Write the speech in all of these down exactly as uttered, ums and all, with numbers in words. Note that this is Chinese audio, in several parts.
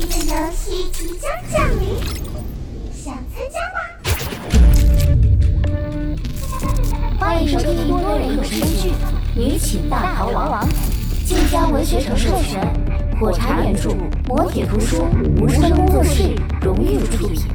次游戏即将降临，想参加吗？ 欢迎收听多人有声剧《女寝大逃亡》，晋江文学城授权，火柴原著，磨铁图书，无声工作室荣誉出品。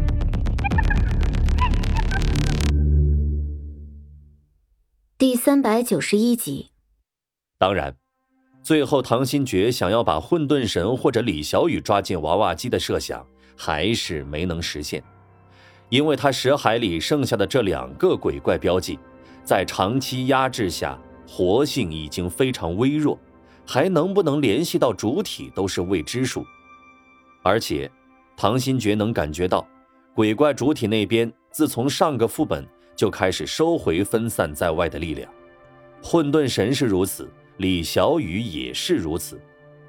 第三百九十一集。 当然，最后唐新觉想要把混沌神或者李小雨抓进娃娃机的设想还是没能实现，因为他识海里剩下的这两个鬼怪标记在长期压制下活性已经非常微弱，还能不能联系到主体都是未知数。而且唐新觉能感觉到鬼怪主体那边自从上个副本就开始收回分散在外的力量，混沌神是如此，李小雨也是如此。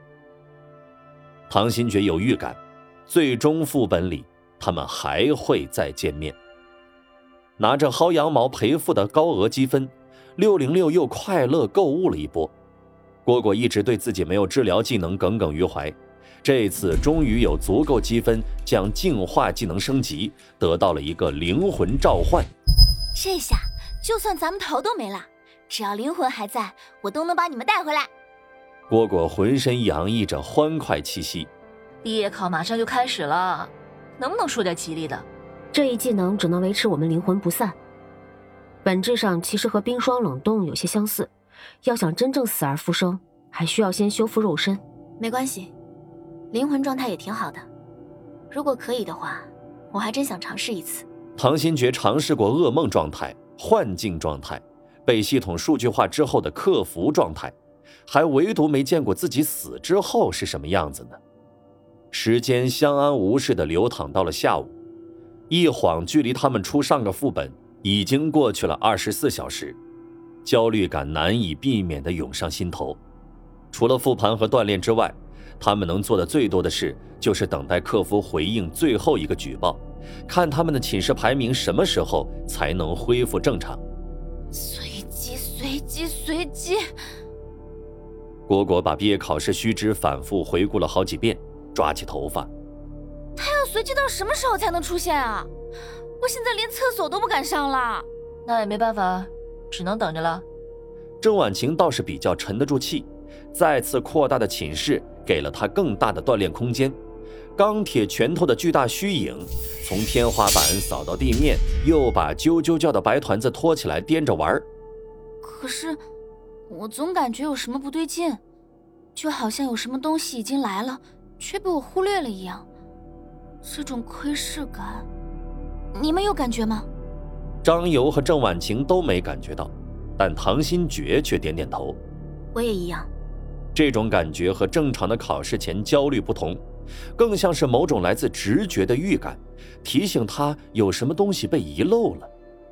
唐新觉有预感，最终副本里他们还会再见面。拿着薅羊毛赔付的高额积分，六零六又快乐购物了一波。蝈蝈一直对自己没有治疗技能耿耿于怀，这次终于有足够积分将净化技能升级，得到了一个灵魂召唤。 这下就算咱们头都没了，只要灵魂还在，我都能把你们带回来。 蝈蝈浑身洋溢着欢快气息。 毕业考马上就开始了，能不能说点吉利的？ 这一技能只能维持我们灵魂不散，本质上其实和冰霜冷冻有些相似，要想真正死而复生，还需要先修复肉身。 没关系，灵魂状态也挺好的，如果可以的话，我还真想尝试一次。 唐新觉尝试过噩梦状态、幻境状态，被系统数据化之后的克服状态，还唯独没见过自己死之后是什么样子呢？时间相安无事地流淌到了下午，一晃距离他们出上个副本已经过去了二十四小时，焦虑感难以避免地涌上心头。除了复盘和锻炼之外，他们能做的最多的事就是等待客服回应最后一个举报，看他们的寝室排名什么时候才能恢复正常。 随机随机随机。 蝈蝈把毕业考试须知反复回顾了好几遍，抓起头发。 他要随机到什么时候才能出现啊？我现在连厕所都不敢上了。 那也没办法，只能等着了。 郑婉晴倒是比较沉得住气，再次扩大的寝室给了他更大的锻炼空间。钢铁拳头的巨大虚影从天花板扫到地面，又把啾啾叫的白团子拖起来颠着玩。 可是我总感觉有什么不对劲，就好像有什么东西已经来了，却被我忽略了一样。这种窥视感，你们有感觉吗？ 张游和郑婉晴都没感觉到，但唐新觉却点点头。 我也一样。 这种感觉和正常的考试前焦虑不同，更像是某种来自直觉的预感，提醒他有什么东西被遗漏了。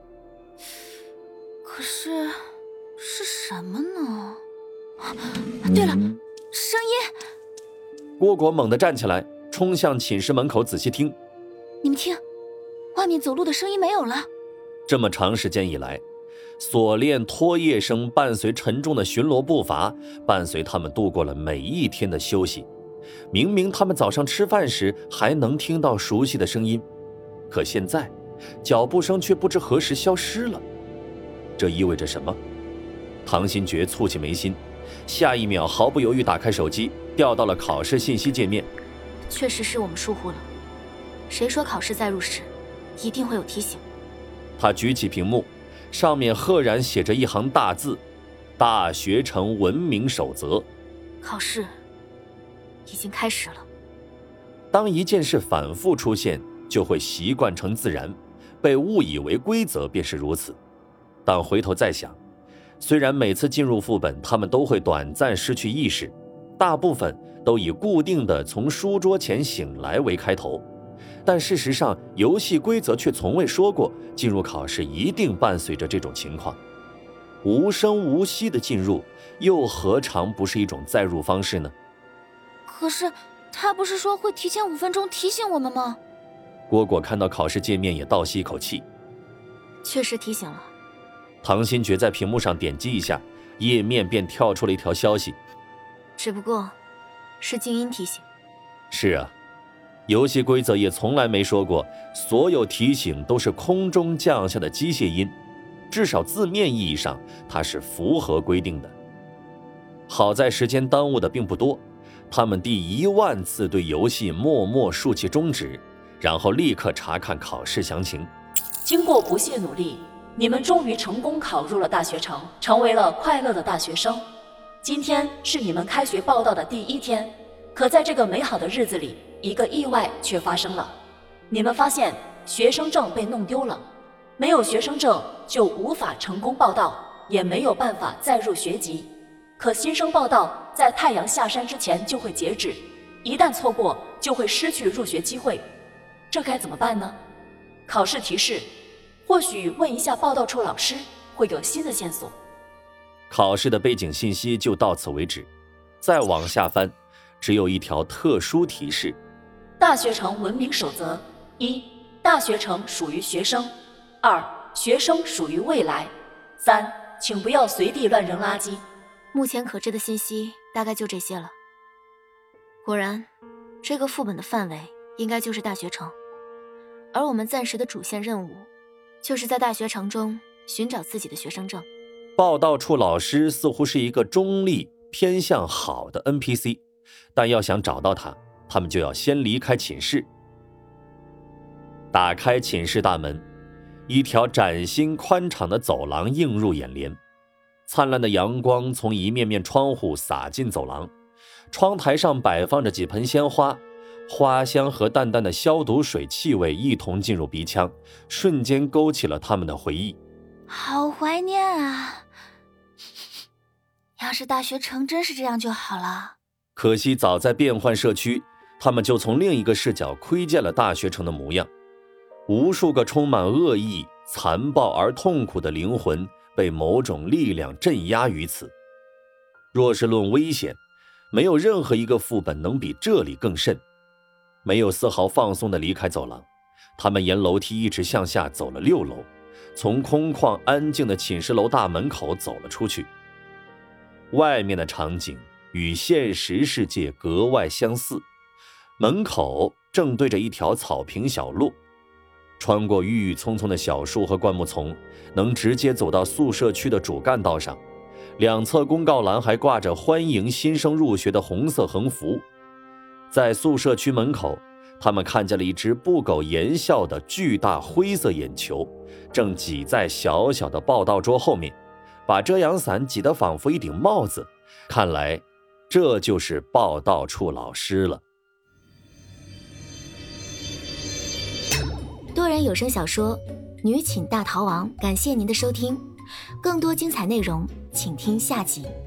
可是是什么呢？啊，对了，声音！ 蝈蝈猛地站起来，冲向寝室门口仔细听。 你们听，外面走路的声音没有了。 这么长时间以来，锁链拖曳声伴随沉重的巡逻步伐，伴随他们度过了每一天的休息。明明他们早上吃饭时还能听到熟悉的声音，可现在脚步声却不知何时消失了。这意味着什么？唐新觉蹙起眉心，下一秒毫不犹豫打开手机，调到了考试信息界面。 确实是我们疏忽了，谁说考试再入时一定会有提醒？ 他举起屏幕，上面赫然写着一行大字：大学城文明守则。 考试已经开始了。 当一件事反复出现，就会习惯成自然，被误以为规则便是如此。但回头再想，虽然每次进入副本他们都会短暂失去意识，大部分都以固定的从书桌前醒来为开头，但事实上游戏规则却从未说过进入考试一定伴随着这种情况。无声无息的进入，又何尝不是一种载入方式呢？ 可是他不是说会提前五分钟提醒我们吗？ 蝈蝈看到考试界面也倒吸一口气。 确实提醒了。 唐新觉在屏幕上点击一下，页面便跳出了一条消息。 只不过是静音提醒。 是啊， 游戏规则也从来没说过所有提醒都是空中降下的机械音，至少字面意义上它是符合规定的。好在时间耽误的并不多，他们第一万次对游戏默默竖起中指，然后立刻查看考试详情。 经过不懈努力，你们终于成功考入了大学城，成为了快乐的大学生。今天是你们开学报到的第一天，可在这个美好的日子里，一个意外却发生了。你们发现学生证被弄丢了，没有学生证就无法成功报到，也没有办法再入学籍。可新生报到在太阳下山之前就会截止，一旦错过就会失去入学机会。这该怎么办呢？考试提示，或许问一下报到处老师会有新的线索。 考试的背景信息就到此为止，再往下翻，只有一条特殊提示： 大学城文明守则：一、大学城属于学生；二、学生属于未来；三、请不要随地乱扔垃圾。 目前可知的信息大概就这些了。果然，这个副本的范围应该就是大学城，而我们暂时的主线任务，就是在大学城中寻找自己的学生证。 报到处老师似乎是一个中立偏向好的 N P C， 但要想找到他，他们就要先离开寝室。打开寝室大门，一条崭新宽敞的走廊映入眼帘。灿烂的阳光从一面面窗户洒进走廊，窗台上摆放着几盆鲜花，花香和淡淡的消毒水气味一同进入鼻腔，瞬间勾起了他们的回忆。 好怀念啊！要是大学城真是这样就好了。 可惜早在变换社区，他们就从另一个视角窥见了大学城的模样。无数个充满恶意、残暴而痛苦的灵魂被某种力量镇压于此。若是论危险，没有任何一个副本能比这里更甚。没有丝毫放松地离开走廊，他们沿楼梯一直向下走了六楼，从空旷安静的寝室楼大门口走了出去。外面的场景与现实世界格外相似，门口正对着一条草坪小路，穿过郁郁葱葱的小树和灌木丛，能直接走到宿舍区的主干道上。两侧公告栏还挂着欢迎新生入学的红色横幅。在宿舍区门口，他们看见了一只不苟言笑的巨大灰色眼球，正挤在小小的报到桌后面，把遮阳伞挤得仿佛一顶帽子。看来这就是报到处老师了。 多人有声小说《女寝大逃亡》，感谢您的收听，更多精彩内容请听下集。